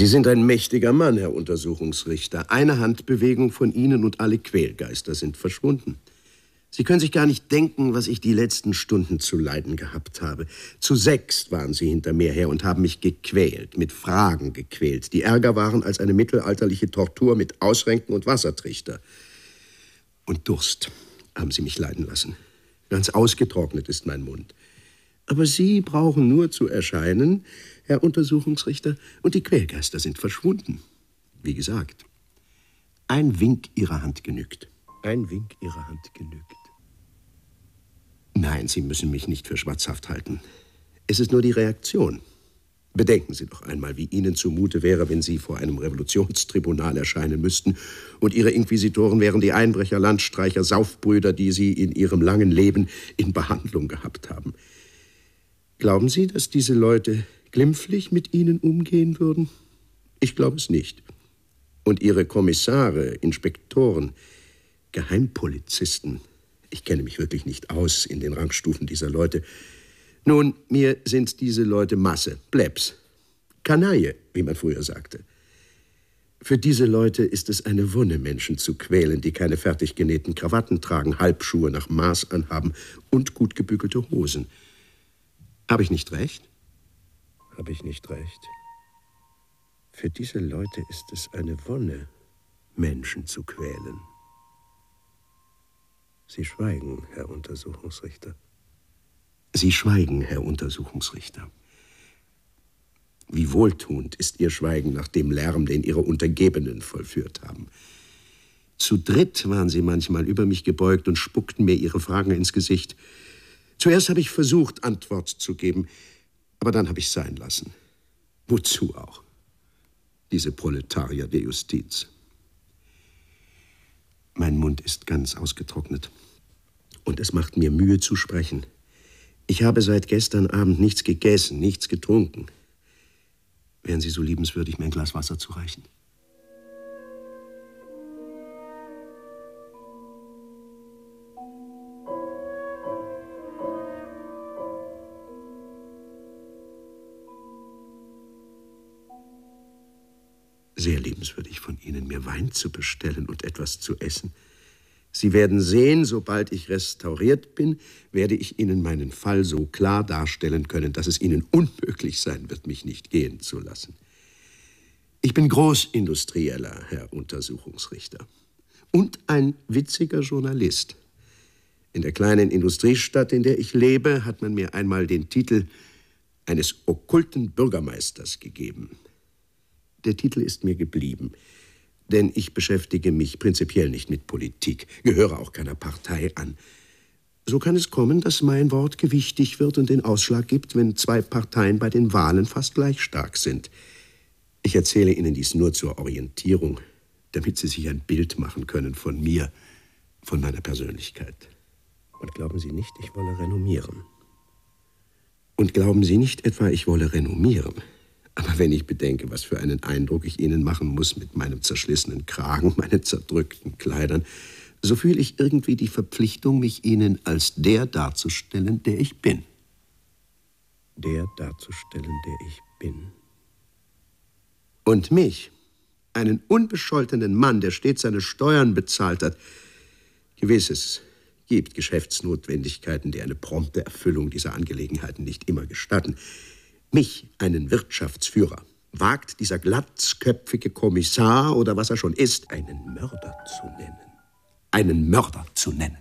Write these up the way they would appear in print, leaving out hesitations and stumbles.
Sie sind ein mächtiger Mann, Herr Untersuchungsrichter. Eine Handbewegung von Ihnen und alle Quälgeister sind verschwunden. Sie können sich gar nicht denken, was ich die letzten Stunden zu leiden gehabt habe. Zu 6 waren Sie hinter mir her und haben mich gequält, mit Fragen gequält, die ärger waren als eine mittelalterliche Tortur mit Ausrenken und Wassertrichter. Und Durst haben Sie mich leiden lassen. Ganz ausgetrocknet ist mein Mund. Aber Sie brauchen nur zu erscheinen, Herr Untersuchungsrichter, und die Quälgeister sind verschwunden. Wie gesagt, ein Wink Ihrer Hand genügt. Ein Wink Ihrer Hand genügt. Nein, Sie müssen mich nicht für schwatzhaft halten. Es ist nur die Reaktion. Bedenken Sie doch einmal, wie Ihnen zumute wäre, wenn Sie vor einem Revolutionstribunal erscheinen müssten und Ihre Inquisitoren wären die Einbrecher, Landstreicher, Saufbrüder, die Sie in Ihrem langen Leben in Behandlung gehabt haben. Glauben Sie, dass diese Leute glimpflich mit Ihnen umgehen würden? Ich glaube es nicht. Und Ihre Kommissare, Inspektoren, Geheimpolizisten, ich kenne mich wirklich nicht aus in den Rangstufen dieser Leute. Nun, mir sind diese Leute Masse, Plebs, Kanaille, wie man früher sagte. Für diese Leute ist es eine Wonne, Menschen zu quälen, die keine fertig genähten Krawatten tragen, Halbschuhe nach Maß anhaben und gut gebügelte Hosen. Habe ich nicht recht? Habe ich nicht recht? Für diese Leute ist es eine Wonne, Menschen zu quälen. Sie schweigen, Herr Untersuchungsrichter. Sie schweigen, Herr Untersuchungsrichter. Wie wohltuend ist Ihr Schweigen nach dem Lärm, den Ihre Untergebenen vollführt haben. Zu dritt waren Sie manchmal über mich gebeugt und spuckten mir Ihre Fragen ins Gesicht. Zuerst habe ich versucht, Antwort zu geben, aber dann habe ich sein lassen. Wozu auch? Diese Proletarier der Justiz. Mein Mund ist ganz ausgetrocknet. Und es macht mir Mühe zu sprechen. Ich habe seit gestern Abend nichts gegessen, nichts getrunken. Wären Sie so liebenswürdig, mir ein Glas Wasser zu reichen? Sehr liebenswürdig von Ihnen, mir Wein zu bestellen und etwas zu essen. Sie werden sehen, sobald ich restauriert bin, werde ich Ihnen meinen Fall so klar darstellen können, dass es Ihnen unmöglich sein wird, mich nicht gehen zu lassen. Ich bin Großindustrieller, Herr Untersuchungsrichter. Und ein witziger Journalist. In der kleinen Industriestadt, in der ich lebe, hat man mir einmal den Titel eines okkulten Bürgermeisters gegeben. Der Titel ist mir geblieben, denn ich beschäftige mich prinzipiell nicht mit Politik, gehöre auch keiner Partei an. So kann es kommen, dass mein Wort gewichtig wird und den Ausschlag gibt, wenn 2 Parteien bei den Wahlen fast gleich stark sind. Ich erzähle Ihnen dies nur zur Orientierung, damit Sie sich ein Bild machen können von mir, von meiner Persönlichkeit. Und glauben Sie nicht, ich wolle renommieren. Und glauben Sie nicht etwa, ich wolle renommieren. Aber wenn ich bedenke, was für einen Eindruck ich Ihnen machen muss mit meinem zerschlissenen Kragen, meinen zerdrückten Kleidern, so fühle ich irgendwie die Verpflichtung, mich Ihnen als der darzustellen, der ich bin. Der darzustellen, der ich bin. Und mich, einen unbescholtenen Mann, der stets seine Steuern bezahlt hat. Gewiss, es gibt Geschäftsnotwendigkeiten, die eine prompte Erfüllung dieser Angelegenheiten nicht immer gestatten. Mich, einen Wirtschaftsführer, wagt dieser glatzköpfige Kommissar oder was er schon ist, einen Mörder zu nennen. Einen Mörder zu nennen.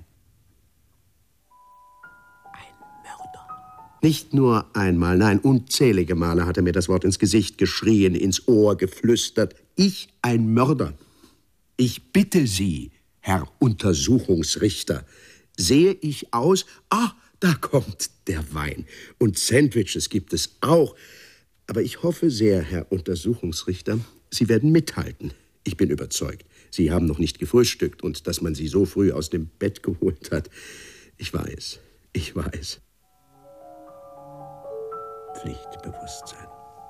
Ein Mörder. Nicht nur einmal, nein, unzählige Male hat er mir das Wort ins Gesicht geschrien, ins Ohr geflüstert. Ich, ein Mörder. Ich bitte Sie, Herr Untersuchungsrichter, sehe ich aus? Ah, da kommt der Wein. Und Sandwiches gibt es auch. Aber ich hoffe sehr, Herr Untersuchungsrichter, Sie werden mithalten. Ich bin überzeugt. Sie haben noch nicht gefrühstückt und dass man Sie so früh aus dem Bett geholt hat. Ich weiß. Pflichtbewusstsein.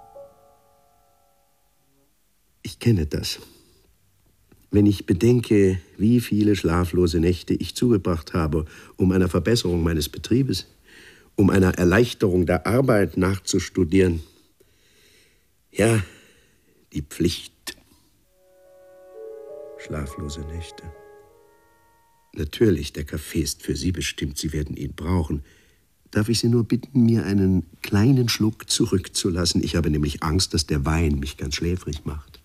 Ich kenne das. Wenn ich bedenke, wie viele schlaflose Nächte ich zugebracht habe, um einer Verbesserung meines Betriebes, um einer Erleichterung der Arbeit nachzustudieren. Ja, die Pflicht. Schlaflose Nächte. Natürlich, der Kaffee ist für Sie bestimmt. Sie werden ihn brauchen. Darf ich Sie nur bitten, mir einen kleinen Schluck zurückzulassen? Ich habe nämlich Angst, dass der Wein mich ganz schläfrig macht.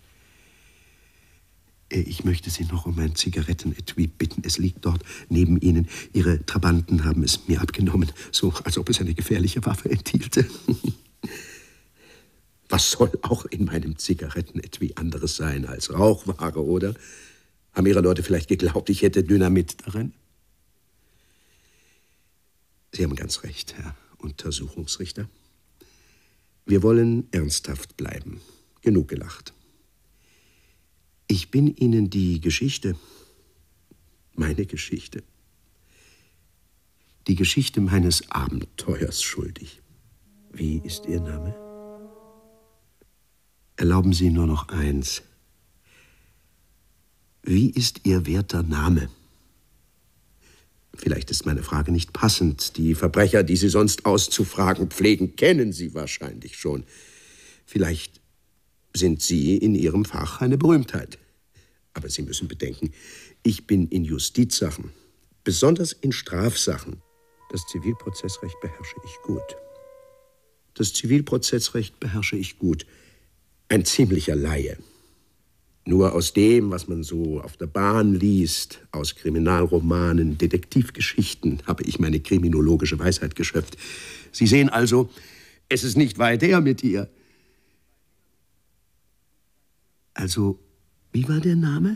Ich möchte Sie noch um ein Zigarettenetui bitten. Es liegt dort neben Ihnen. Ihre Trabanten haben es mir abgenommen, so als ob es eine gefährliche Waffe enthielte. Was soll auch in meinem Zigarettenetui anderes sein als Rauchware, oder? Haben Ihre Leute vielleicht geglaubt, ich hätte Dynamit darin? Sie haben ganz recht, Herr Untersuchungsrichter. Wir wollen ernsthaft bleiben. Genug gelacht. Ich bin Ihnen die Geschichte, meine Geschichte, die Geschichte meines Abenteuers schuldig. Wie ist Ihr Name? Erlauben Sie nur noch eins. Wie ist Ihr werter Name? Vielleicht ist meine Frage nicht passend. Die Verbrecher, die Sie sonst auszufragen pflegen, kennen Sie wahrscheinlich schon. Vielleicht sind Sie in Ihrem Fach eine Berühmtheit. Aber Sie müssen bedenken, ich bin in Justizsachen, besonders in Strafsachen. Das Zivilprozessrecht beherrsche ich gut. Das Zivilprozessrecht beherrsche ich gut. Ein ziemlicher Laie. Nur aus dem, was man so auf der Bahn liest, aus Kriminalromanen, Detektivgeschichten, habe ich meine kriminologische Weisheit geschöpft. Sie sehen also, es ist nicht weit her mit ihr. Also, wie war der Name?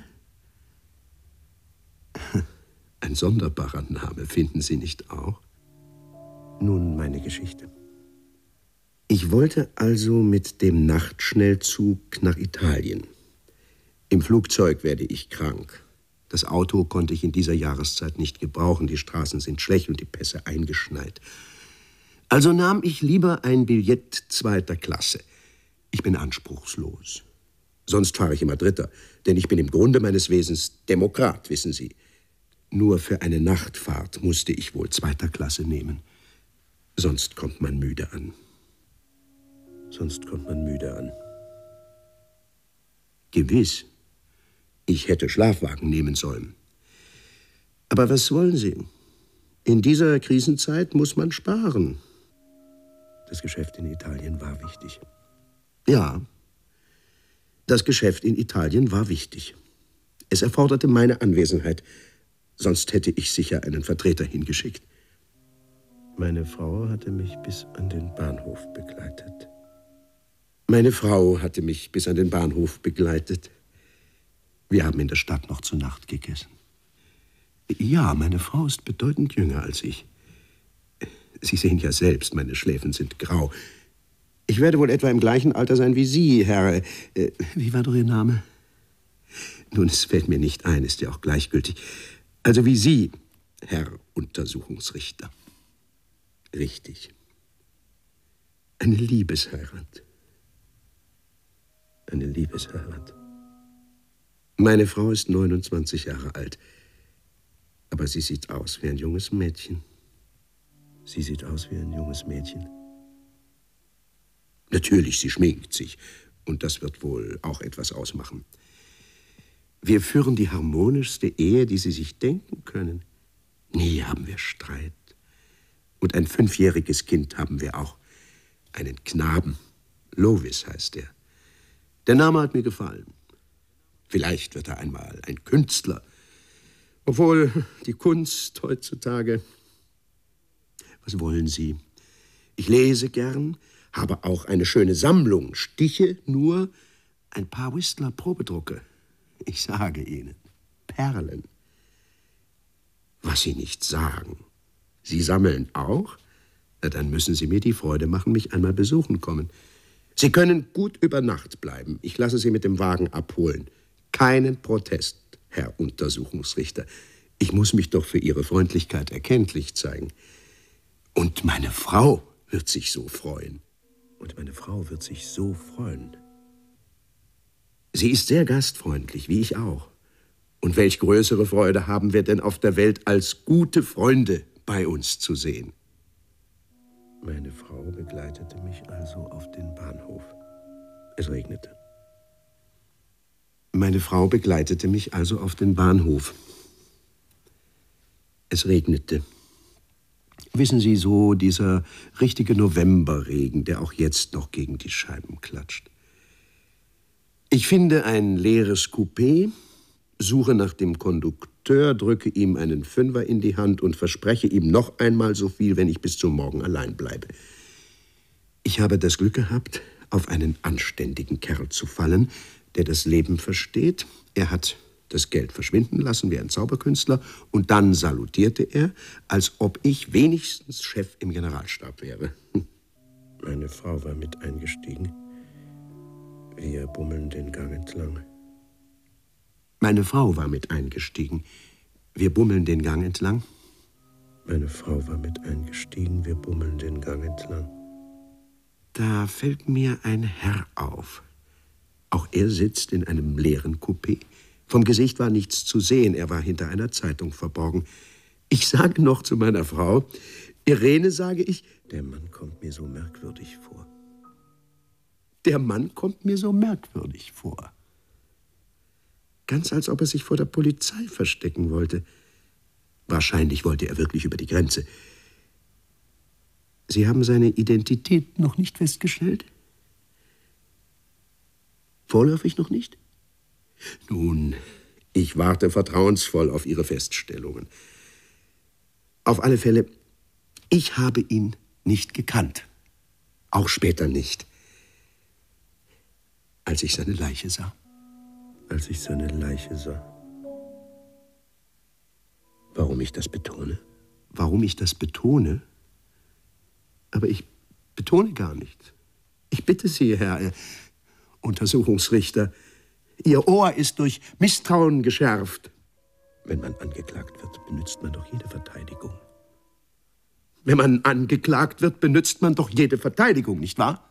Ein sonderbarer Name, finden Sie nicht auch? Nun, meine Geschichte. Ich wollte also mit dem Nachtschnellzug nach Italien. Im Flugzeug werde ich krank. Das Auto konnte ich in dieser Jahreszeit nicht gebrauchen. Die Straßen sind schlecht und die Pässe eingeschneit. Also nahm ich lieber ein Billett zweiter Klasse. Ich bin anspruchslos. Sonst fahre ich immer Dritter, denn ich bin im Grunde meines Wesens Demokrat, wissen Sie. Nur für eine Nachtfahrt musste ich wohl zweiter Klasse nehmen. Sonst kommt man müde an. Gewiss. Ich hätte Schlafwagen nehmen sollen. Aber was wollen Sie? In dieser Krisenzeit muss man sparen. Das Geschäft in Italien war wichtig. Ja, das Geschäft in Italien war wichtig. Es erforderte meine Anwesenheit. Sonst hätte ich sicher einen Vertreter hingeschickt. Meine Frau hatte mich bis an den Bahnhof begleitet. Wir haben in der Stadt noch zu Nacht gegessen. Ja, meine Frau ist bedeutend jünger als ich. Sie sehen ja selbst, meine Schläfen sind grau. Ich werde wohl etwa im gleichen Alter sein wie Sie, Herr... wie war doch Ihr Name? Nun, es fällt mir nicht ein, ist ja auch gleichgültig. Also wie Sie, Herr Untersuchungsrichter. Richtig. Eine Liebesheirat. Eine Liebesheirat. Meine Frau ist 29 Jahre alt. Aber sie sieht aus wie ein junges Mädchen. Natürlich, sie schminkt sich. Und das wird wohl auch etwas ausmachen. Wir führen die harmonischste Ehe, die Sie sich denken können. Nie haben wir Streit. Und ein 5-jähriges Kind haben wir auch. Einen Knaben. Lovis heißt er. Der Name hat mir gefallen. Vielleicht wird er einmal ein Künstler. Obwohl die Kunst heutzutage... Was wollen Sie? Ich lese gern, habe auch eine schöne Sammlung. Stiche nur ein paar Whistler-Probedrucke. Ich sage Ihnen, Perlen. Was Sie nicht sagen. Sie sammeln auch? Na, dann müssen Sie mir die Freude machen, mich einmal besuchen kommen. Sie können gut über Nacht bleiben. Ich lasse Sie mit dem Wagen abholen. Keinen Protest, Herr Untersuchungsrichter. Ich muss mich doch für Ihre Freundlichkeit erkenntlich zeigen. Und meine Frau wird sich so freuen. Sie ist sehr gastfreundlich, wie ich auch. Und welch größere Freude haben wir denn auf der Welt, als gute Freunde bei uns zu sehen? Meine Frau begleitete mich also auf den Bahnhof. Es regnete. Meine Frau begleitete mich also auf den Bahnhof. Es regnete. Wissen Sie, so dieser richtige Novemberregen, der auch jetzt noch gegen die Scheiben klatscht. Ich finde ein leeres Coupé, suche nach dem Kondukteur, drücke ihm einen Fünfer in die Hand und verspreche ihm noch einmal so viel, wenn ich bis zum Morgen allein bleibe. Ich habe das Glück gehabt, auf einen anständigen Kerl zu fallen, der das Leben versteht. Er hat das Geld verschwinden lassen wie ein Zauberkünstler und dann salutierte er, als ob ich wenigstens Chef im Generalstab wäre. Meine Frau war mit eingestiegen. Wir bummeln den Gang entlang. Meine Frau war mit eingestiegen. Wir bummeln den Gang entlang. Meine Frau war mit eingestiegen. Wir bummeln den Gang entlang. Da fällt mir ein Herr auf. Auch er sitzt in einem leeren Coupé. Vom Gesicht war nichts zu sehen, er war hinter einer Zeitung verborgen. Ich sage noch zu meiner Frau, Irene, sage ich, der Mann kommt mir so merkwürdig vor. Der Mann kommt mir so merkwürdig vor. Ganz als ob er sich vor der Polizei verstecken wollte. Wahrscheinlich wollte er wirklich über die Grenze. Sie haben seine Identität noch nicht festgestellt? Vorläufig noch nicht? Nun, ich warte vertrauensvoll auf Ihre Feststellungen. Auf alle Fälle, ich habe ihn nicht gekannt. Auch später nicht. Als ich seine Leiche sah. Als ich seine Leiche sah. Warum ich das betone? Warum ich das betone? Aber ich betone gar nicht. Ich bitte Sie, Herr Untersuchungsrichter, Ihr Ohr ist durch Misstrauen geschärft. Wenn man angeklagt wird, benutzt man doch jede Verteidigung. Wenn man angeklagt wird, benutzt man doch jede Verteidigung, nicht wahr?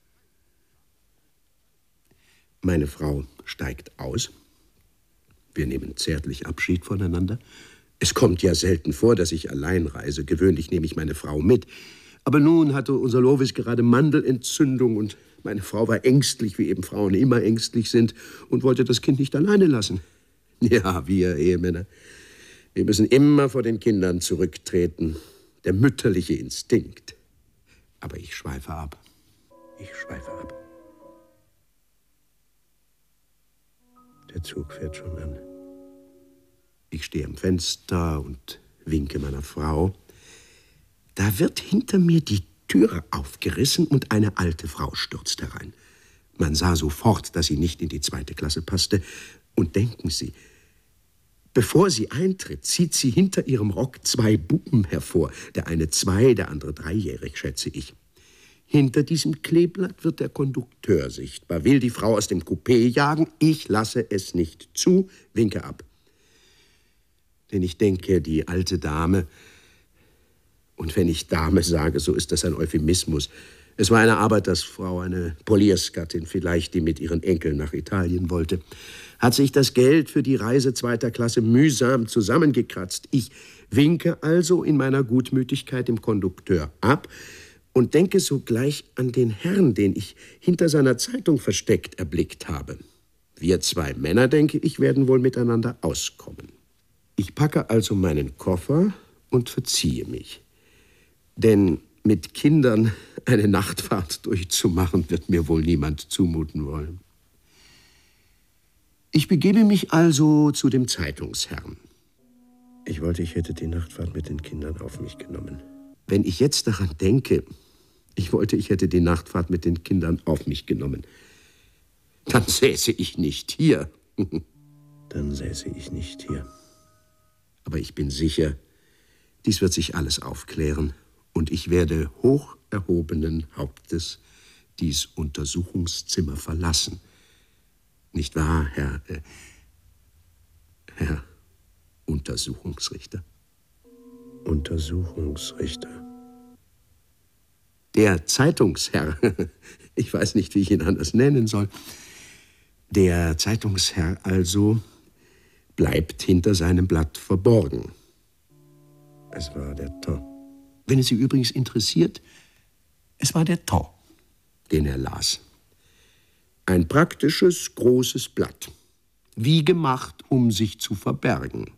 Meine Frau steigt aus. Wir nehmen zärtlich Abschied voneinander. Es kommt ja selten vor, dass ich allein reise. Gewöhnlich nehme ich meine Frau mit. Aber nun hatte unser Lovis gerade Mandelentzündung und meine Frau war ängstlich, wie eben Frauen immer ängstlich sind, und wollte das Kind nicht alleine lassen. Ja, wir Ehemänner, wir müssen immer vor den Kindern zurücktreten. Der mütterliche Instinkt. Aber ich schweife ab. Ich schweife ab. Der Zug fährt schon an. Ich stehe am Fenster und winke meiner Frau. Da wird hinter mir die Türe aufgerissen und eine alte Frau stürzt herein. Man sah sofort, dass sie nicht in die 2. Klasse passte. Und denken Sie, bevor sie eintritt, zieht sie hinter ihrem Rock 2 Buben hervor. Der eine 2, der andere 3-jährig, schätze ich. Hinter diesem Kleeblatt wird der Kondukteur sichtbar, will die Frau aus dem Coupé jagen. Ich lasse es nicht zu, winke ab. Denn ich denke, die alte Dame... Und wenn ich Dame sage, so ist das ein Euphemismus. Es war eine Arbeitersfrau, eine Poliersgattin vielleicht, die mit ihren Enkeln nach Italien wollte. Hat sich das Geld für die Reise 2. Klasse mühsam zusammengekratzt. Ich winke also in meiner Gutmütigkeit dem Kondukteur ab und denke sogleich an den Herrn, den ich hinter seiner Zeitung versteckt erblickt habe. Wir 2 Männer, denke ich, werden wohl miteinander auskommen. Ich packe also meinen Koffer und verziehe mich. Denn mit Kindern eine Nachtfahrt durchzumachen, wird mir wohl niemand zumuten wollen. Ich begebe mich also zu dem Zeitungsherrn. Ich wollte, ich hätte die Nachtfahrt mit den Kindern auf mich genommen. Wenn ich jetzt daran denke, ich wollte, ich hätte die Nachtfahrt mit den Kindern auf mich genommen, dann säße ich nicht hier. Dann säße ich nicht hier. Aber ich bin sicher, dies wird sich alles aufklären. Und ich werde hoch erhobenen Hauptes dies Untersuchungszimmer verlassen. Nicht wahr, Herr Untersuchungsrichter? Untersuchungsrichter. Der Zeitungsherr, ich weiß nicht, wie ich ihn anders nennen soll, der Zeitungsherr also bleibt hinter seinem Blatt verborgen. Es war der Ton. Wenn es Sie übrigens interessiert, es war der Ton, den er las. Ein praktisches, großes Blatt. wie gemacht, um sich zu verbergen.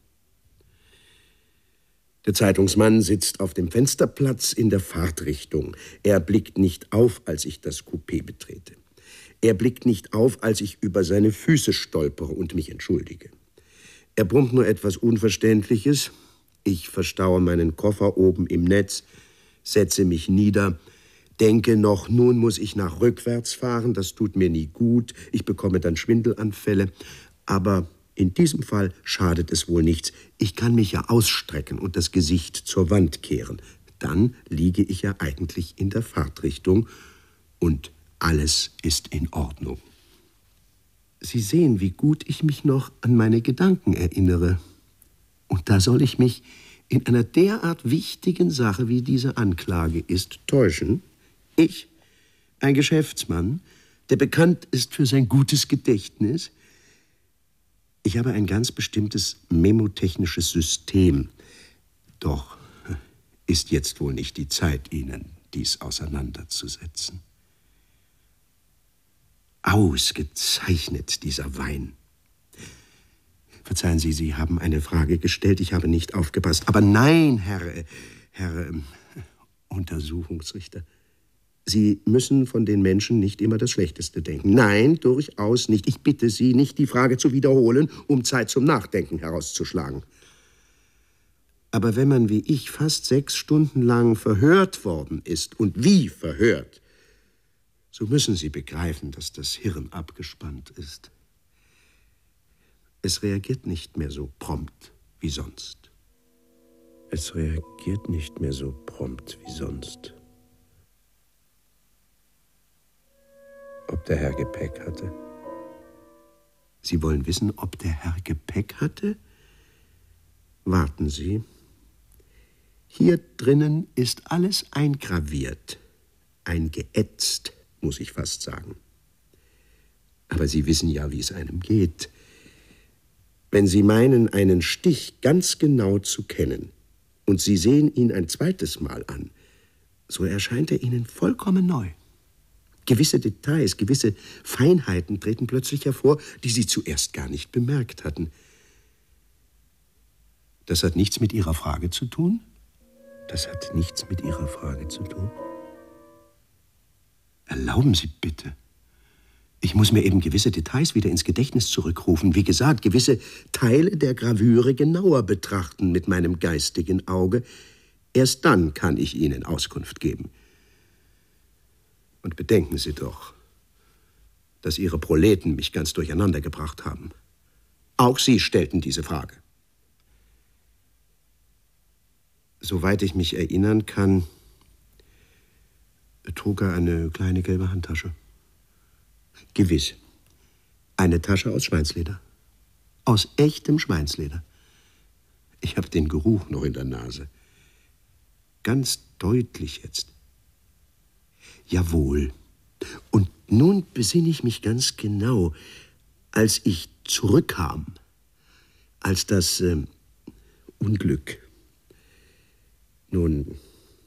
Der Zeitungsmann sitzt auf dem Fensterplatz in der Fahrtrichtung. Er blickt nicht auf, als ich das Coupé betrete. Er blickt nicht auf, als ich über seine Füße stolpere und mich entschuldige. Er brummt nur etwas Unverständliches. Ich verstaue meinen Koffer oben im Netz, setze mich nieder, denke noch, nun muss ich nach rückwärts fahren, das tut mir nie gut, ich bekomme dann Schwindelanfälle. Aber in diesem Fall schadet es wohl nichts. Ich kann mich ja ausstrecken und das Gesicht zur Wand kehren. Dann liege ich ja eigentlich in der Fahrtrichtung und alles ist in Ordnung. Sie sehen, wie gut ich mich noch an meine Gedanken erinnere. Und da soll ich mich in einer derart wichtigen Sache, wie diese Anklage ist, täuschen? Ich, ein Geschäftsmann, der bekannt ist für sein gutes Gedächtnis? Ich habe ein ganz bestimmtes memotechnisches System. Doch ist jetzt wohl nicht die Zeit, Ihnen dies auseinanderzusetzen. Ausgezeichnet, dieser Wein. Verzeihen Sie, Sie haben eine Frage gestellt, ich habe nicht aufgepasst. Aber nein, Herr Untersuchungsrichter, Sie müssen von den Menschen nicht immer das Schlechteste denken. Nein, durchaus nicht. Ich bitte Sie, nicht die Frage zu wiederholen, um Zeit zum Nachdenken herauszuschlagen. Aber wenn man wie ich fast 6 Stunden lang verhört worden ist, und wie verhört, so müssen Sie begreifen, dass das Hirn abgespannt ist. Es reagiert nicht mehr so prompt wie sonst. Es reagiert nicht mehr so prompt wie sonst. Ob der Herr Gepäck hatte? Sie wollen wissen, ob der Herr Gepäck hatte? Warten Sie. Hier drinnen ist alles eingraviert, eingeätzt, muss ich fast sagen. Aber Sie wissen ja, wie es einem geht. Wenn Sie meinen, einen Stich ganz genau zu kennen, und Sie sehen ihn ein zweites Mal an, so erscheint er Ihnen vollkommen neu. Gewisse Details, gewisse Feinheiten treten plötzlich hervor, die Sie zuerst gar nicht bemerkt hatten. Das hat nichts mit Ihrer Frage zu tun? Das hat nichts mit Ihrer Frage zu tun? Erlauben Sie bitte. Ich muss mir eben gewisse Details wieder ins Gedächtnis zurückrufen. Wie gesagt, gewisse Teile der Gravüre genauer betrachten mit meinem geistigen Auge. Erst dann kann ich Ihnen Auskunft geben. Und bedenken Sie doch, dass Ihre Proleten mich ganz durcheinander gebracht haben. Auch Sie stellten diese Frage. Soweit ich mich erinnern kann, trug er eine kleine gelbe Handtasche. Gewiss. Eine Tasche aus Schweinsleder. Aus echtem Schweinsleder. Ich habe den Geruch noch in der Nase. Ganz deutlich jetzt. Jawohl. Und nun besinne ich mich ganz genau, als ich zurückkam, als das Unglück, nun,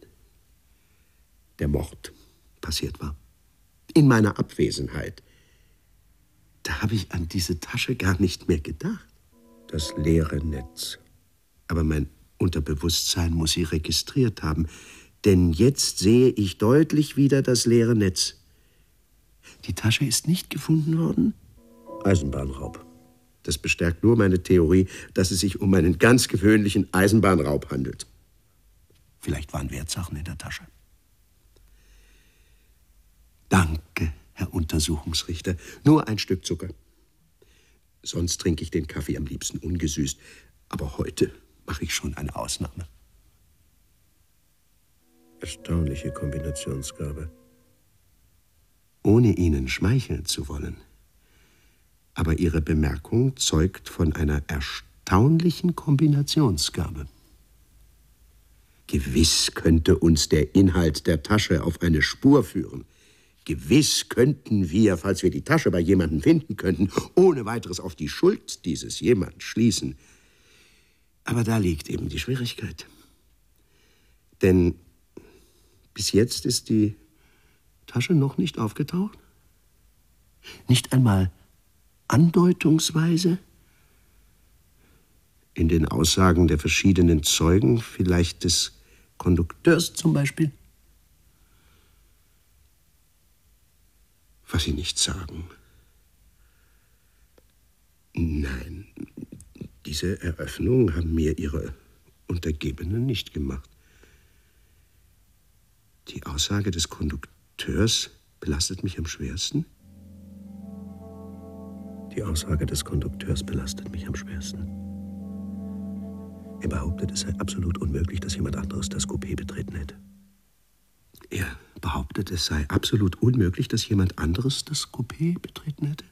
der Mord passiert war. In meiner Abwesenheit. Da habe ich an diese Tasche gar nicht mehr gedacht. Das leere Netz. Aber mein Unterbewusstsein muss sie registriert haben. Denn jetzt sehe ich deutlich wieder das leere Netz. Die Tasche ist nicht gefunden worden? Eisenbahnraub. Das bestärkt nur meine Theorie, dass es sich um einen ganz gewöhnlichen Eisenbahnraub handelt. Vielleicht waren Wertsachen in der Tasche. Danke, Herr Untersuchungsrichter. Nur ein Stück Zucker. Sonst trinke ich den Kaffee am liebsten ungesüßt. Aber heute mache ich schon eine Ausnahme. Erstaunliche Kombinationsgabe. Ohne Ihnen schmeicheln zu wollen. Aber Ihre Bemerkung zeugt von einer erstaunlichen Kombinationsgabe. Gewiss könnte uns der Inhalt der Tasche auf eine Spur führen. Gewiss könnten wir, falls wir die Tasche bei jemandem finden könnten, ohne weiteres auf die Schuld dieses jemand schließen. Aber da liegt eben die Schwierigkeit. Denn bis jetzt ist die Tasche noch nicht aufgetaucht. Nicht einmal andeutungsweise? In den Aussagen der verschiedenen Zeugen, vielleicht des Kondukteurs zum Beispiel? Was Sie nicht sagen. Nein, diese Eröffnung haben mir Ihre Untergebenen nicht gemacht. Die Aussage des Kondukteurs belastet mich am schwersten? Die Aussage des Kondukteurs belastet mich am schwersten. Er behauptet, es sei absolut unmöglich, dass jemand anderes das Coupé betreten hätte. Er behauptet, es sei absolut unmöglich, dass jemand anderes das Coupé betreten hätte?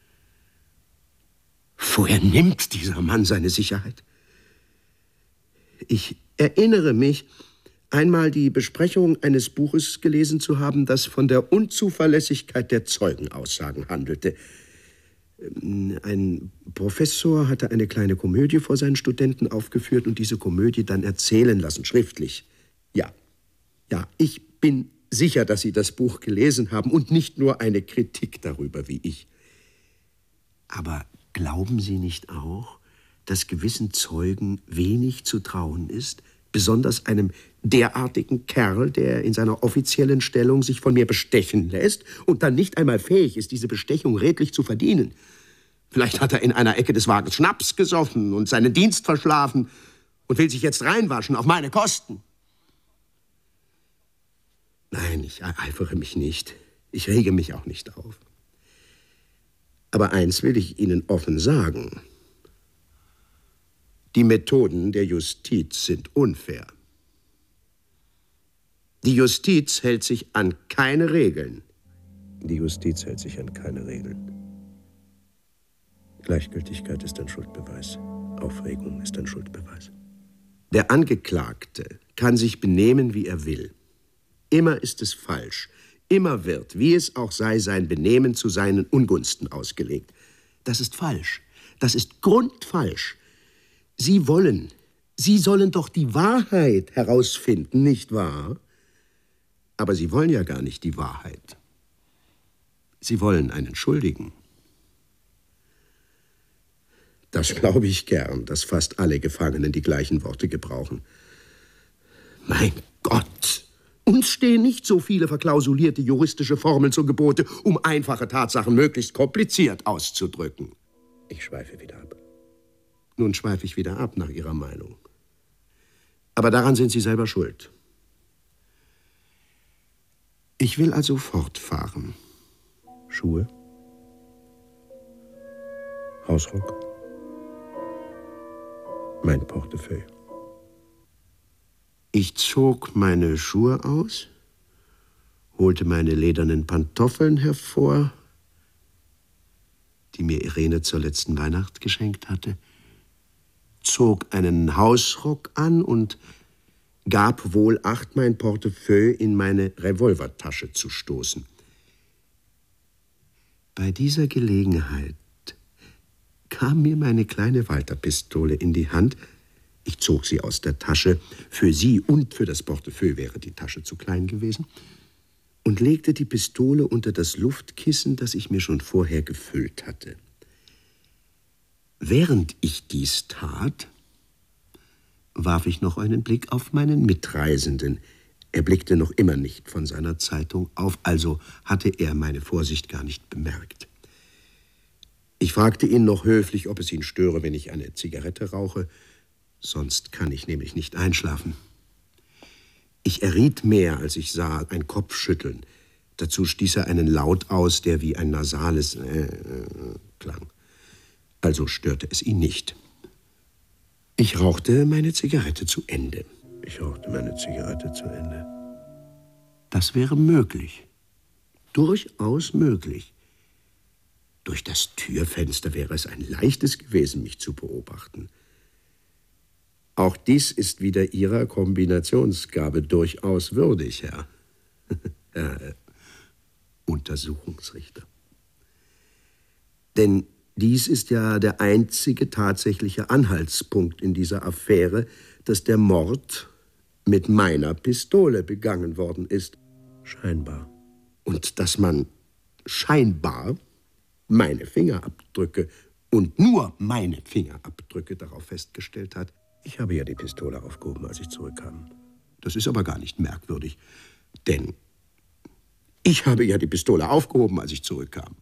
Woher nimmt dieser Mann seine Sicherheit? Ich erinnere mich, einmal die Besprechung eines Buches gelesen zu haben, das von der Unzuverlässigkeit der Zeugenaussagen handelte. Ein Professor hatte eine kleine Komödie vor seinen Studenten aufgeführt und diese Komödie dann erzählen lassen, schriftlich. Ja, ich bin sicher, dass Sie das Buch gelesen haben und nicht nur eine Kritik darüber wie ich. Aber glauben Sie nicht auch, dass gewissen Zeugen wenig zu trauen ist, besonders einem derartigen Kerl, der in seiner offiziellen Stellung sich von mir bestechen lässt und dann nicht einmal fähig ist, diese Bestechung redlich zu verdienen? Vielleicht hat er in einer Ecke des Wagens Schnaps gesoffen und seinen Dienst verschlafen und will sich jetzt reinwaschen auf meine Kosten. Nein, ich ereifere mich nicht. Ich rege mich auch nicht auf. Aber eins will ich Ihnen offen sagen. Die Methoden der Justiz sind unfair. Die Justiz hält sich an keine Regeln. Die Justiz hält sich an keine Regeln. Gleichgültigkeit ist ein Schuldbeweis. Aufregung ist ein Schuldbeweis. Der Angeklagte kann sich benehmen, wie er will. Immer ist es falsch. Immer wird, wie es auch sei, sein Benehmen zu seinen Ungunsten ausgelegt. Das ist falsch. Das ist grundfalsch. Sie sollen doch die Wahrheit herausfinden, nicht wahr? Aber Sie wollen ja gar nicht die Wahrheit. Sie wollen einen Schuldigen. Das glaube ich gern, dass fast alle Gefangenen die gleichen Worte gebrauchen. Mein Gott! Uns stehen nicht so viele verklausulierte juristische Formeln zu Gebote, um einfache Tatsachen möglichst kompliziert auszudrücken. Ich schweife wieder ab. Nun schweife ich wieder ab nach Ihrer Meinung. Aber daran sind Sie selber schuld. Ich will also fortfahren. Schuhe? Hausrock? Mein Portefeuille. Ich zog meine Schuhe aus, holte meine ledernen Pantoffeln hervor, die mir Irene zur letzten Weihnacht geschenkt hatte, zog einen Hausrock an und gab wohl Acht, mein Portefeuille in meine Revolvertasche zu stoßen. Bei dieser Gelegenheit kam mir meine kleine Walterpistole in die Hand. Ich zog sie aus der Tasche. Für sie und für das Portefeuille wäre die Tasche zu klein gewesen. Und legte die Pistole unter das Luftkissen, das ich mir schon vorher gefüllt hatte. Während ich dies tat, warf ich noch einen Blick auf meinen Mitreisenden. Er blickte noch immer nicht von seiner Zeitung auf, also hatte er meine Vorsicht gar nicht bemerkt. Ich fragte ihn noch höflich, ob es ihn störe, wenn ich eine Zigarette rauche. Sonst kann ich nämlich nicht einschlafen. Ich erriet mehr, als ich sah, ein Kopfschütteln. Dazu stieß er einen Laut aus, der wie ein nasales klang. Also störte es ihn nicht. Ich rauchte meine Zigarette zu Ende. Das wäre möglich. Durchaus möglich. Durch das Türfenster wäre es ein leichtes gewesen, mich zu beobachten. Auch dies ist wieder Ihrer Kombinationsgabe durchaus würdig, Herr Untersuchungsrichter. Denn dies ist ja der einzige tatsächliche Anhaltspunkt in dieser Affäre, dass der Mord mit meiner Pistole begangen worden ist. Scheinbar. Und dass man scheinbar meine Fingerabdrücke und nur meine Fingerabdrücke darauf festgestellt hat. Ich habe ja die Pistole aufgehoben, als ich zurückkam. Das ist aber gar nicht merkwürdig, denn ich habe ja die Pistole aufgehoben, als ich zurückkam.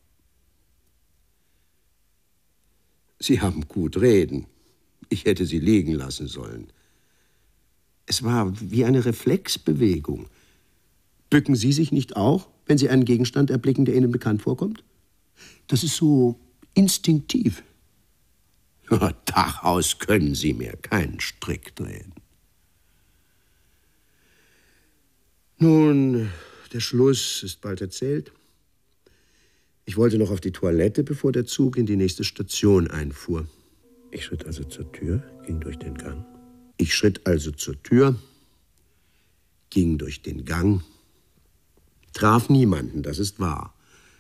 Sie haben gut reden. Ich hätte Sie liegen lassen sollen. Es war wie eine Reflexbewegung. Bücken Sie sich nicht auch, wenn Sie einen Gegenstand erblicken, der Ihnen bekannt vorkommt? Das ist so instinktiv. Daraus können Sie mir keinen Strick drehen. Nun, der Schluss ist bald erzählt. Ich wollte noch auf die Toilette, bevor der Zug in die nächste Station einfuhr. Ich schritt also zur Tür, ging durch den Gang. Ich schritt also zur Tür, ging durch den Gang, traf niemanden, das ist wahr.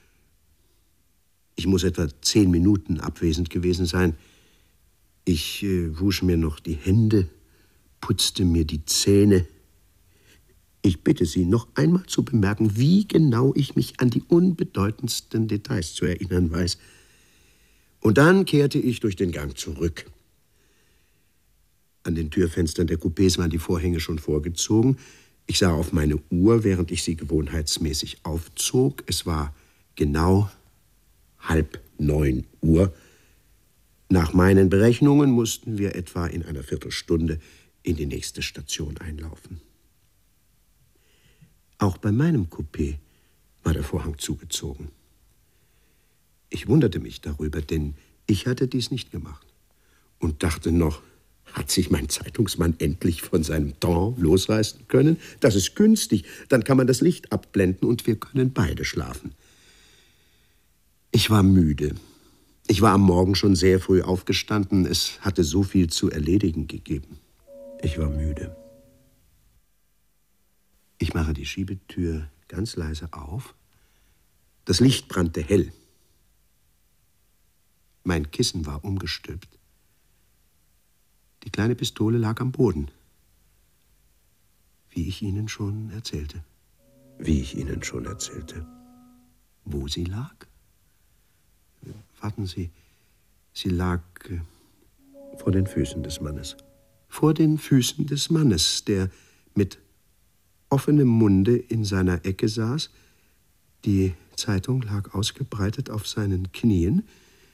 Ich muss etwa 10 Minuten abwesend gewesen sein. Ich wusch mir noch die Hände, putzte mir die Zähne. Ich bitte Sie, noch einmal zu bemerken, wie genau ich mich an die unbedeutendsten Details zu erinnern weiß. Und dann kehrte ich durch den Gang zurück. An den Türfenstern der Coupés waren die Vorhänge schon vorgezogen. Ich sah auf meine Uhr, während ich sie gewohnheitsmäßig aufzog. Es war genau 8:30 Nach meinen Berechnungen mussten wir etwa in einer Viertelstunde in die nächste Station einlaufen. Auch bei meinem Coupé war der Vorhang zugezogen. Ich wunderte mich darüber, denn ich hatte dies nicht gemacht. Und dachte noch, hat sich mein Zeitungsmann endlich von seinem Temps losreißen können? Das ist günstig, dann kann man das Licht abblenden und wir können beide schlafen. Ich war müde. Ich war am Morgen schon sehr früh aufgestanden. Es hatte so viel zu erledigen gegeben. Ich war müde. Ich mache die Schiebetür ganz leise auf. Das Licht brannte hell. Mein Kissen war umgestülpt. Die kleine Pistole lag am Boden. Wie ich Ihnen schon erzählte. Wo sie lag? Warten Sie, sie lag vor den Füßen des Mannes. Vor den Füßen des Mannes, der mit offenem Munde in seiner Ecke saß. Die Zeitung lag ausgebreitet auf seinen Knien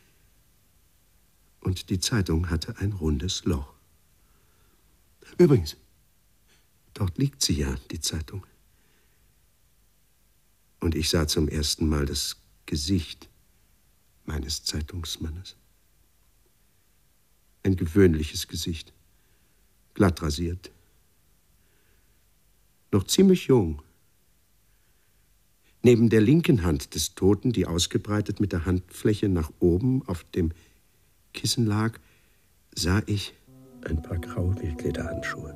und die Zeitung hatte ein rundes Loch. Übrigens, dort liegt sie ja, die Zeitung. Und ich sah zum ersten Mal das Gesicht meines Zeitungsmannes. Ein gewöhnliches Gesicht, glatt rasiert, noch ziemlich jung. Neben der linken Hand des Toten, die ausgebreitet mit der Handfläche nach oben auf dem Kissen lag, sah ich ein paar graue Wildlederhandschuhe.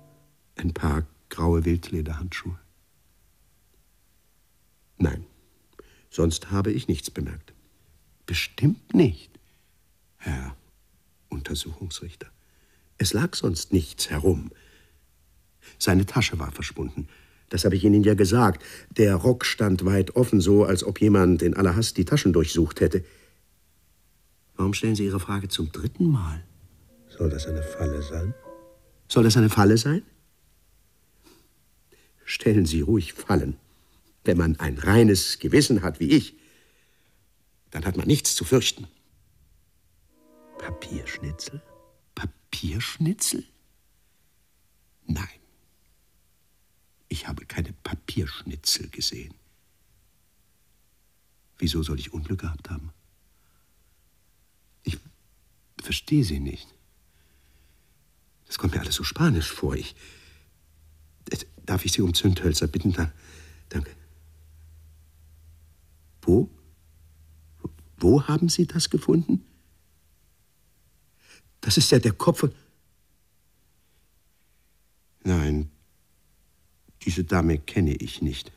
Nein, sonst habe ich nichts bemerkt. Bestimmt nicht, Herr Untersuchungsrichter. Es lag sonst nichts herum. Seine Tasche war verschwunden. Das habe ich Ihnen ja gesagt. Der Rock stand weit offen, so als ob jemand in aller Hast die Taschen durchsucht hätte. Warum stellen Sie Ihre Frage zum 3. Mal? Soll das eine Falle sein? Stellen Sie ruhig Fallen. Wenn man ein reines Gewissen hat wie ich, dann hat man nichts zu fürchten. Papierschnitzel? Papierschnitzel? Nein. Ich habe keine Papierschnitzel gesehen. Wieso soll ich Unglück gehabt haben? Ich verstehe Sie nicht. Das kommt mir alles so spanisch vor. Darf ich Sie um Zündhölzer bitten? Danke. Wo haben Sie das gefunden? Das ist ja der Kopf. Nein, diese Dame kenne ich nicht.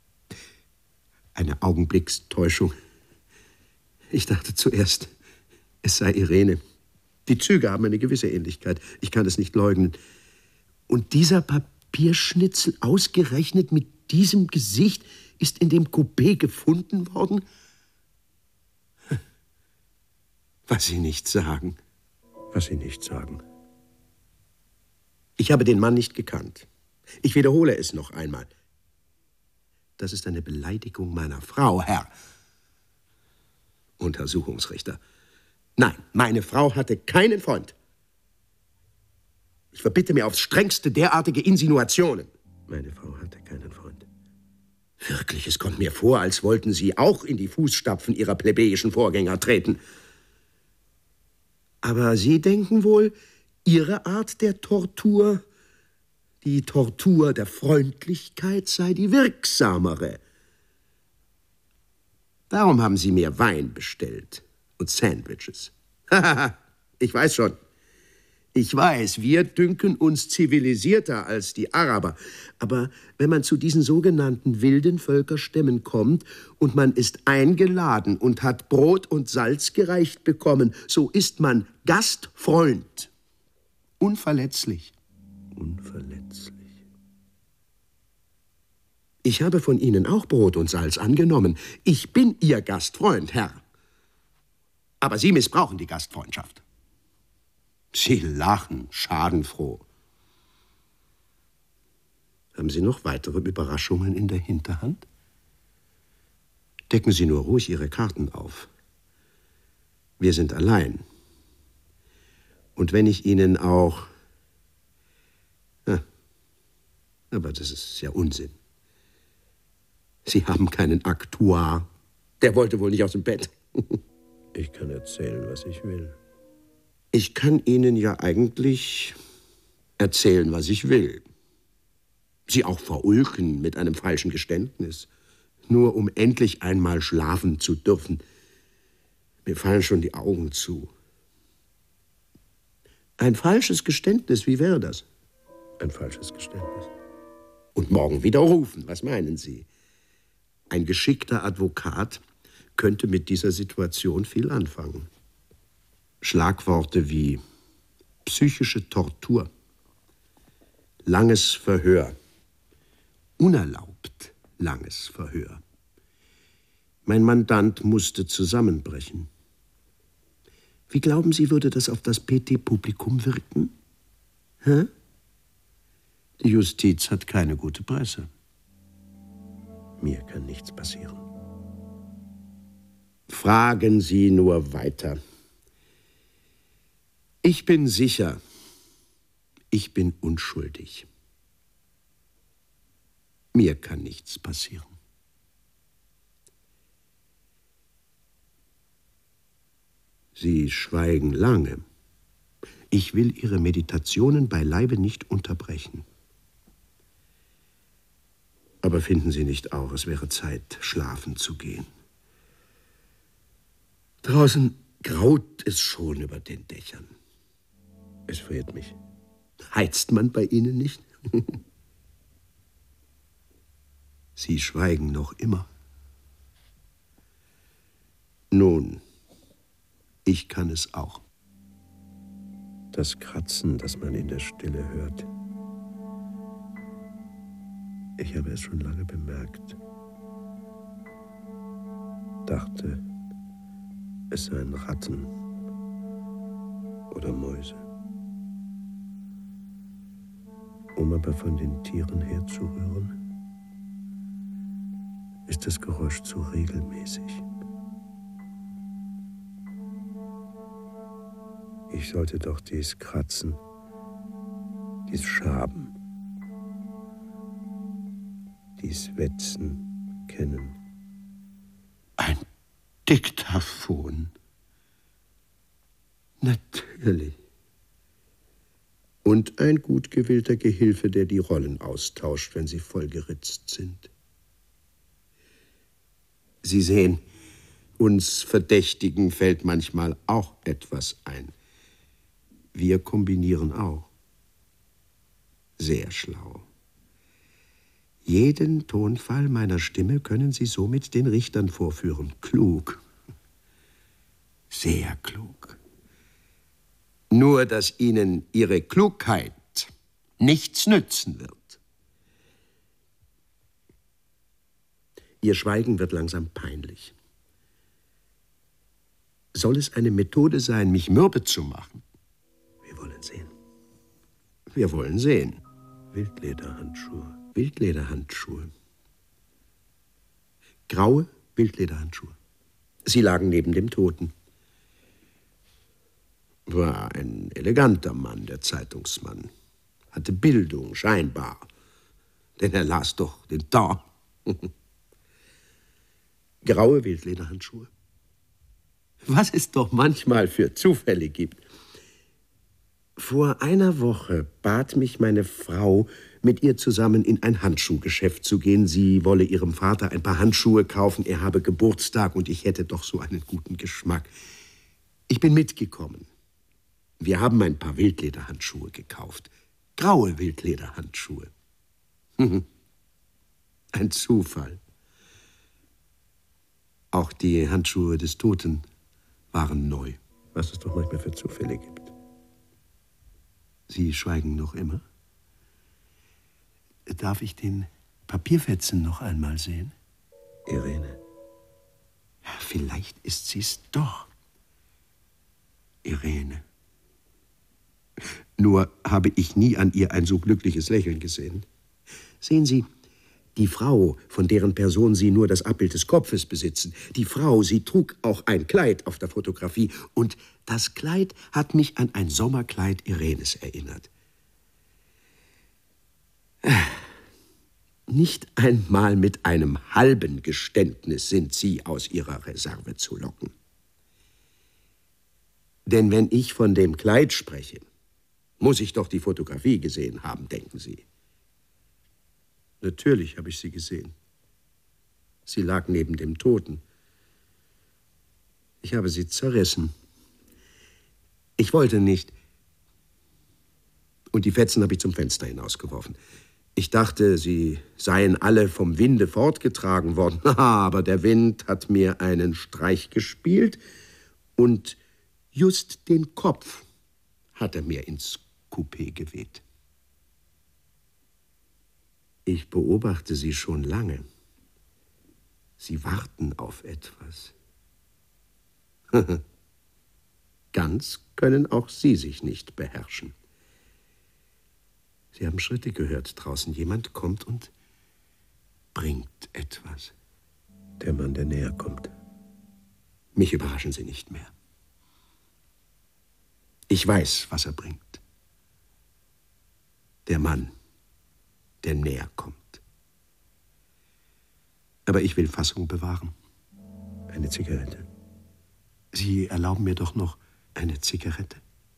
Eine Augenblickstäuschung. Ich dachte zuerst, es sei Irene. Die Züge haben eine gewisse Ähnlichkeit. Ich kann es nicht leugnen. Und dieser Papierschnitzel, ausgerechnet mit diesem Gesicht, ist in dem Coupé gefunden worden? Was Sie nicht sagen. Was Sie nicht sagen. Ich habe den Mann nicht gekannt. Ich wiederhole es noch einmal. Das ist eine Beleidigung meiner Frau, Herr Untersuchungsrichter. Nein, meine Frau hatte keinen Freund. Ich verbitte mir aufs Strengste derartige Insinuationen. Meine Frau hatte keinen Freund. Wirklich, es kommt mir vor, als wollten Sie auch in die Fußstapfen Ihrer plebejischen Vorgänger treten. Aber Sie denken wohl, Ihre Art der Tortur, die Tortur der Freundlichkeit, sei die wirksamere. Darum haben Sie mir Wein bestellt und Sandwiches. Haha, ich weiß schon. Ich weiß, wir dünken uns zivilisierter als die Araber. Aber wenn man zu diesen sogenannten wilden Völkerstämmen kommt und man ist eingeladen und hat Brot und Salz gereicht bekommen, so ist man Gastfreund. Unverletzlich. Unverletzlich. Ich habe von Ihnen auch Brot und Salz angenommen. Ich bin Ihr Gastfreund, Herr. Aber Sie missbrauchen die Gastfreundschaft. Sie lachen, schadenfroh. Haben Sie noch weitere Überraschungen in der Hinterhand? Decken Sie nur ruhig Ihre Karten auf. Wir sind allein. Und wenn ich Ihnen auch... aber das ist ja Unsinn. Sie haben keinen Aktuar. Der wollte wohl nicht aus dem Bett. Ich kann erzählen, was ich will. Ich kann Ihnen ja eigentlich erzählen, was ich will. Sie auch verulken mit einem falschen Geständnis. Nur um endlich einmal schlafen zu dürfen. Mir fallen schon die Augen zu. Ein falsches Geständnis, wie wäre das? Ein falsches Geständnis. Und morgen widerrufen, was meinen Sie? Ein geschickter Advokat könnte mit dieser Situation viel anfangen. Schlagworte wie psychische Tortur, langes Verhör, unerlaubt langes Verhör. Mein Mandant musste zusammenbrechen. Wie glauben Sie, würde das auf das PT-Publikum wirken? Hä? Die Justiz hat keine gute Presse. Mir kann nichts passieren. Fragen Sie nur weiter. Ich bin sicher, ich bin unschuldig. Mir kann nichts passieren. Sie schweigen lange. Ich will Ihre Meditationen beileibe nicht unterbrechen. Aber finden Sie nicht auch, es wäre Zeit, schlafen zu gehen? Draußen graut es schon über den Dächern. Es friert mich. Heizt man bei Ihnen nicht? Sie schweigen noch immer. Nun, ich kann es auch. Das Kratzen, das man in der Stille hört. Ich habe es schon lange bemerkt. Dachte, es seien Ratten oder Mäuse. Um aber von den Tieren herzurühren, ist das Geräusch zu regelmäßig. Ich sollte doch dies Kratzen, dies Schaben, dies Wetzen kennen. Ein Diktaphon. Natürlich. Und ein gut gewählter Gehilfe, der die Rollen austauscht, wenn sie vollgeritzt sind. Sie sehen, uns Verdächtigen fällt manchmal auch etwas ein. Wir kombinieren auch. Sehr schlau. Jeden Tonfall meiner Stimme können Sie somit den Richtern vorführen. Klug. Sehr klug. Nur, dass Ihnen Ihre Klugheit nichts nützen wird. Ihr Schweigen wird langsam peinlich. Soll es eine Methode sein, mich mürbe zu machen? Wir wollen sehen. Wir wollen sehen. Wildlederhandschuhe. Wildlederhandschuhe. Graue Wildlederhandschuhe. Sie lagen neben dem Toten. War ein eleganter Mann, der Zeitungsmann. Hatte Bildung, scheinbar. Denn er las doch den Temps. Graue Wildlederhandschuhe. Was es doch manchmal für Zufälle gibt. Vor einer Woche bat mich meine Frau, mit ihr zusammen in ein Handschuhgeschäft zu gehen. Sie wolle ihrem Vater ein paar Handschuhe kaufen. Er habe Geburtstag und ich hätte doch so einen guten Geschmack. Ich bin mitgekommen. Wir haben ein paar Wildlederhandschuhe gekauft. Graue Wildlederhandschuhe. Ein Zufall. Auch die Handschuhe des Toten waren neu. Was es doch manchmal für Zufälle gibt. Sie schweigen noch immer? Darf ich den Papierfetzen noch einmal sehen? Irene. Ja, vielleicht ist sie es doch. Irene. Nur habe ich nie an ihr ein so glückliches Lächeln gesehen. Sehen Sie, die Frau, von deren Person Sie nur das Abbild des Kopfes besitzen, die Frau, sie trug auch ein Kleid auf der Fotografie. Und das Kleid hat mich an ein Sommerkleid Irenes erinnert. Nicht einmal mit einem halben Geständnis sind Sie aus Ihrer Reserve zu locken. Denn wenn ich von dem Kleid spreche, muss ich doch die Fotografie gesehen haben, denken Sie. Natürlich habe ich sie gesehen. Sie lag neben dem Toten. Ich habe sie zerrissen. Ich wollte nicht. Und die Fetzen habe ich zum Fenster hinausgeworfen. Ich dachte, sie seien alle vom Winde fortgetragen worden. Aber der Wind hat mir einen Streich gespielt und just den Kopf hat er mir ins Coupé geweht. Ich beobachte Sie schon lange. Sie warten auf etwas. Ganz können auch Sie sich nicht beherrschen. Sie haben Schritte gehört draußen. Jemand kommt und bringt etwas. Der Mann, der näher kommt. Mich überraschen Sie nicht mehr. Ich weiß, was er bringt. Der Mann, der näher kommt. Aber ich will Fassung bewahren. Eine Zigarette. Sie erlauben mir doch noch eine Zigarette.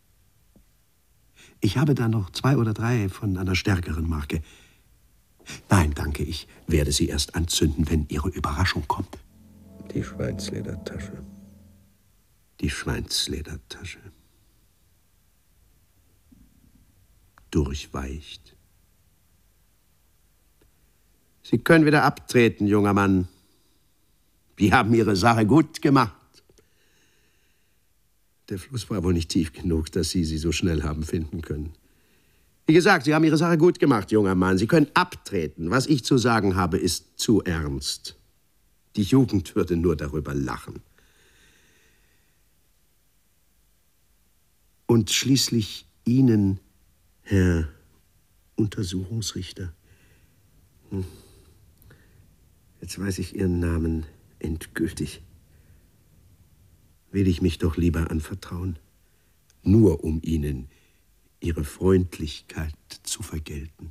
Ich habe da noch 2 oder 3 von einer stärkeren Marke. Nein, danke, ich werde sie erst anzünden, wenn Ihre Überraschung kommt. Die Schweinsledertasche. Die Schweinsledertasche. Durchweicht. Sie können wieder abtreten, junger Mann. Sie haben Ihre Sache gut gemacht. Der Fluss war wohl nicht tief genug, dass Sie sie so schnell haben finden können. Wie gesagt, Sie haben Ihre Sache gut gemacht, junger Mann. Sie können abtreten. Was ich zu sagen habe, ist zu ernst. Die Jugend würde nur darüber lachen. Und schließlich Ihnen, Herr Untersuchungsrichter. Jetzt weiß ich Ihren Namen endgültig. Will ich mich doch lieber anvertrauen, nur um Ihnen Ihre Freundlichkeit zu vergelten.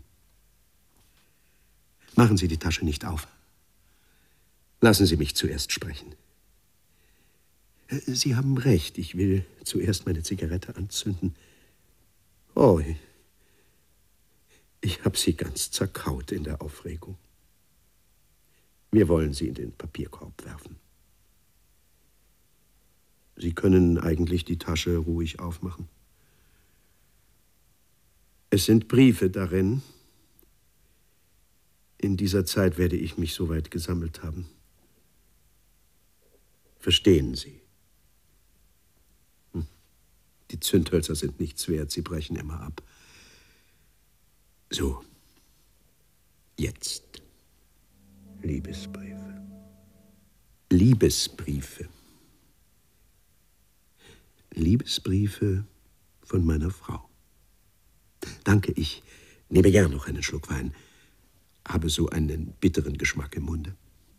Machen Sie die Tasche nicht auf. Lassen Sie mich zuerst sprechen. Sie haben recht, ich will zuerst meine Zigarette anzünden. Oh, ich habe sie ganz zerkaut in der Aufregung. Wir wollen sie in den Papierkorb werfen. Sie können eigentlich die Tasche ruhig aufmachen. Es sind Briefe darin. In dieser Zeit werde ich mich so weit gesammelt haben. Verstehen Sie? Die Zündhölzer sind nichts wert, sie brechen immer ab. So, jetzt. Liebesbriefe. Liebesbriefe. Liebesbriefe von meiner Frau. Danke, ich nehme gern noch einen Schluck Wein. Habe so einen bitteren Geschmack im Munde.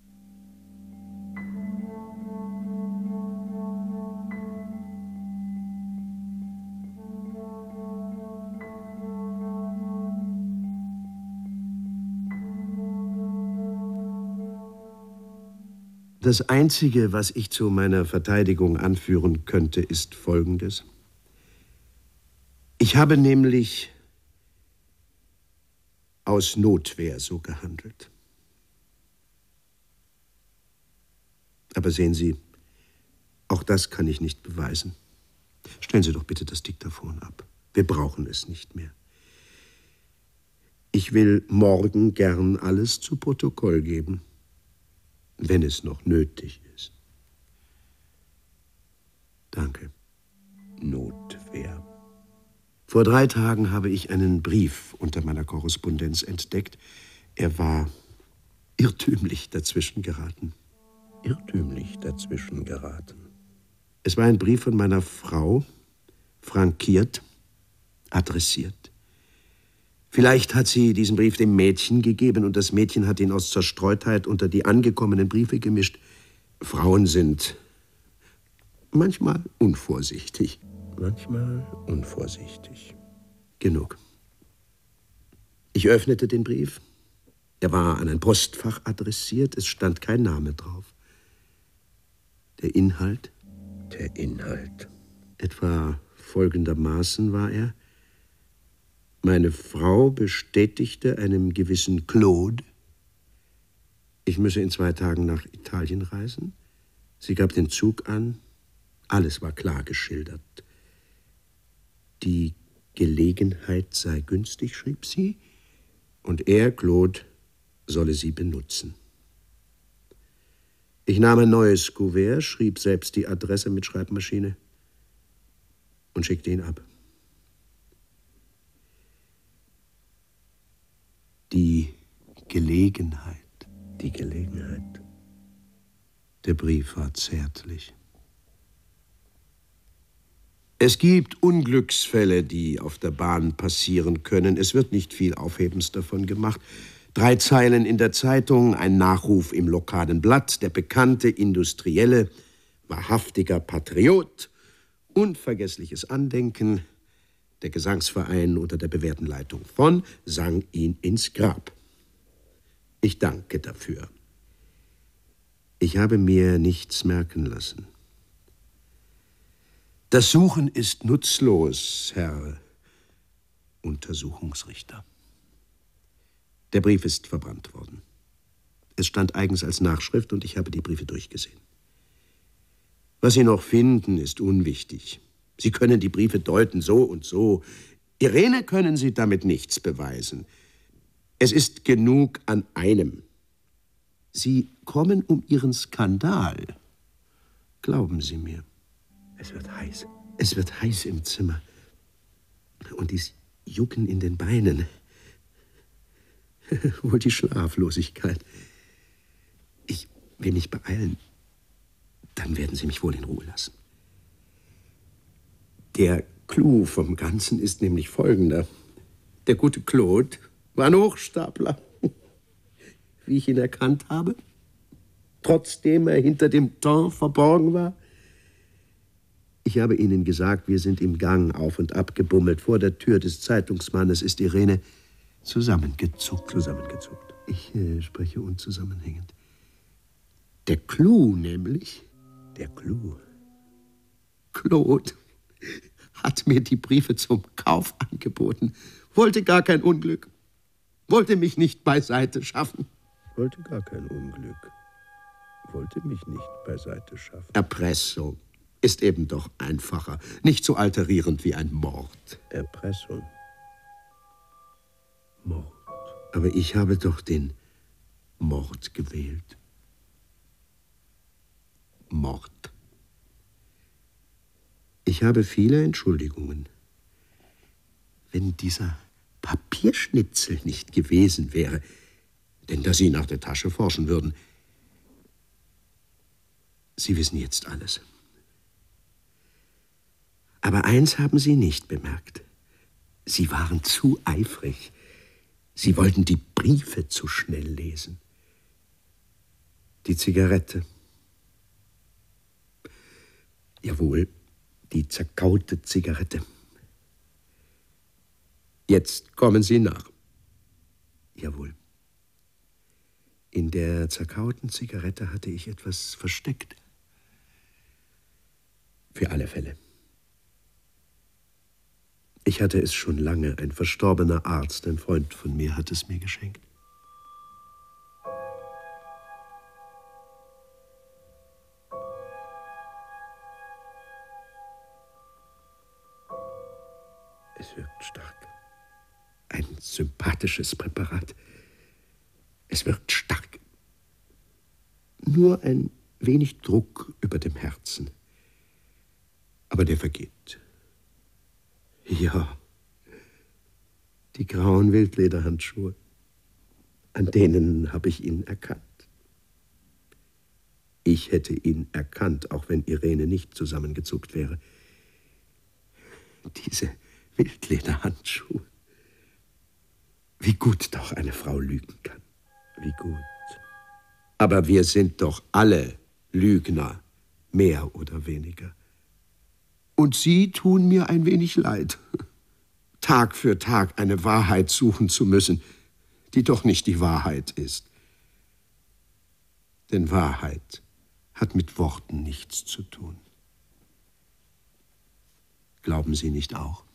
Das Einzige, was ich zu meiner Verteidigung anführen könnte, ist Folgendes. Ich habe nämlich aus Notwehr so gehandelt. Aber sehen Sie, auch das kann ich nicht beweisen. Stellen Sie doch bitte das Diktaphon ab. Wir brauchen es nicht mehr. Ich will morgen gern alles zu Protokoll geben, wenn es noch nötig ist. Danke. Notwehr. Vor 3 Tagen habe ich einen Brief unter meiner Korrespondenz entdeckt. Er war irrtümlich dazwischen geraten. Irrtümlich dazwischen geraten. Es war ein Brief von meiner Frau, frankiert, adressiert. Vielleicht hat sie diesen Brief dem Mädchen gegeben und das Mädchen hat ihn aus Zerstreutheit unter die angekommenen Briefe gemischt. Frauen sind manchmal unvorsichtig. Manchmal unvorsichtig. Genug. Ich öffnete den Brief. Er war an ein Postfach adressiert. Es stand kein Name drauf. Der Inhalt? Der Inhalt. Etwa folgendermaßen war er. Meine Frau bestätigte einem gewissen Claude, ich müsse in 2 Tagen nach Italien reisen. Sie gab den Zug an. Alles war klar geschildert. Die Gelegenheit sei günstig, schrieb sie, und er, Claude, solle sie benutzen. Ich nahm ein neues Kuvert, schrieb selbst die Adresse mit Schreibmaschine und schickte ihn ab. Die Gelegenheit. Die Gelegenheit. Der Brief war zärtlich. Es gibt Unglücksfälle, die auf der Bahn passieren können. Es wird nicht viel Aufhebens davon gemacht. 3 Zeilen in der Zeitung, ein Nachruf im lokalen Blatt, der bekannte Industrielle, wahrhaftiger Patriot, unvergessliches Andenken, der Gesangsverein unter der bewährten Leitung von sang ihn ins Grab. Ich danke dafür. Ich habe mir nichts merken lassen. Das Suchen ist nutzlos, Herr Untersuchungsrichter. Der Brief ist verbrannt worden. Es stand eigens als Nachschrift und ich habe die Briefe durchgesehen. Was Sie noch finden, ist unwichtig. Sie können die Briefe deuten, so und so. Irene können Sie damit nichts beweisen. Es ist genug an einem. Sie kommen um Ihren Skandal. Glauben Sie mir. Es wird heiß. Es wird heiß im Zimmer. Und dies Jucken in den Beinen. Wohl die Schlaflosigkeit. Ich will mich beeilen. Dann werden Sie mich wohl in Ruhe lassen. Der Clou vom Ganzen ist nämlich folgender. Der gute Claude war ein Hochstapler, wie ich ihn erkannt habe, trotzdem er hinter dem Teint verborgen war. Ich habe Ihnen gesagt, wir sind im Gang auf und ab gebummelt. Vor der Tür des Zeitungsmannes ist Irene zusammengezuckt. Ich spreche unzusammenhängend. Der Clou nämlich, der Clou. Claude hat mir die Briefe zum Kauf angeboten, wollte gar kein Unglück, wollte mich nicht beiseite schaffen. Wollte gar kein Unglück, wollte mich nicht beiseite schaffen. Erpressung ist eben doch einfacher, nicht so alterierend wie ein Mord. Erpressung. Mord. Aber ich habe doch den Mord gewählt. Mord. Ich habe viele Entschuldigungen. Wenn dieser Papierschnitzel nicht gewesen wäre, denn da Sie nach der Tasche forschen würden. Sie wissen jetzt alles. Aber eins haben Sie nicht bemerkt. Sie waren zu eifrig. Sie wollten die Briefe zu schnell lesen. Die Zigarette. Jawohl, die zerkaute Zigarette. Jetzt kommen Sie nach. Jawohl. In der zerkauten Zigarette hatte ich etwas versteckt. Für alle Fälle. Ich hatte es schon lange. Ein verstorbener Arzt, ein Freund von mir, hat es mir geschenkt. Es wirkt stark. Ein sympathisches Präparat. Es wirkt stark. Nur ein wenig Druck über dem Herzen. Aber der vergeht. Ja, die grauen Wildlederhandschuhe, an denen habe ich ihn erkannt. Ich hätte ihn erkannt, auch wenn Irene nicht zusammengezuckt wäre. Diese Wildlederhandschuhe. Wie gut doch eine Frau lügen kann. Wie gut. Aber wir sind doch alle Lügner, mehr oder weniger. Und Sie tun mir ein wenig leid, Tag für Tag eine Wahrheit suchen zu müssen, die doch nicht die Wahrheit ist. Denn Wahrheit hat mit Worten nichts zu tun. Glauben Sie nicht auch?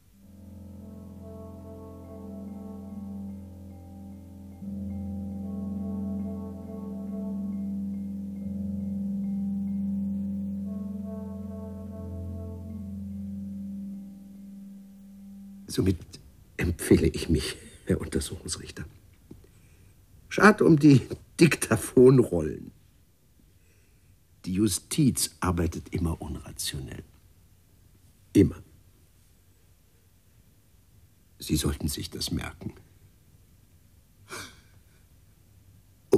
Somit empfehle ich mich, Herr Untersuchungsrichter. Schade um die Diktaphonrollen. Die Justiz arbeitet immer unrationell. Immer. Sie sollten sich das merken. Oh.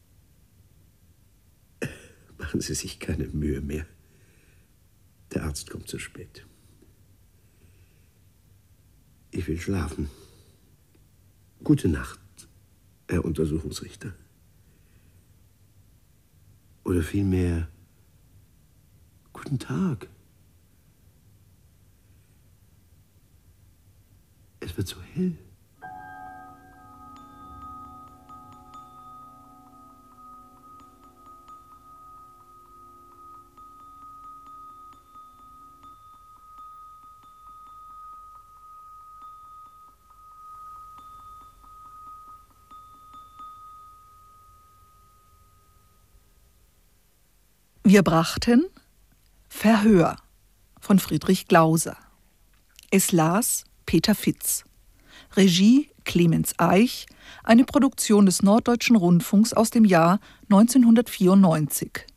Machen Sie sich keine Mühe mehr. Der Arzt kommt zu spät. Ich will schlafen. Gute Nacht, Herr Untersuchungsrichter. Oder vielmehr, guten Tag. Es wird so hell. Wir brachten Verhör von Friedrich Glauser. Es las Peter Fitz. Regie Clemens Eich, eine Produktion des Norddeutschen Rundfunks aus dem Jahr 1994.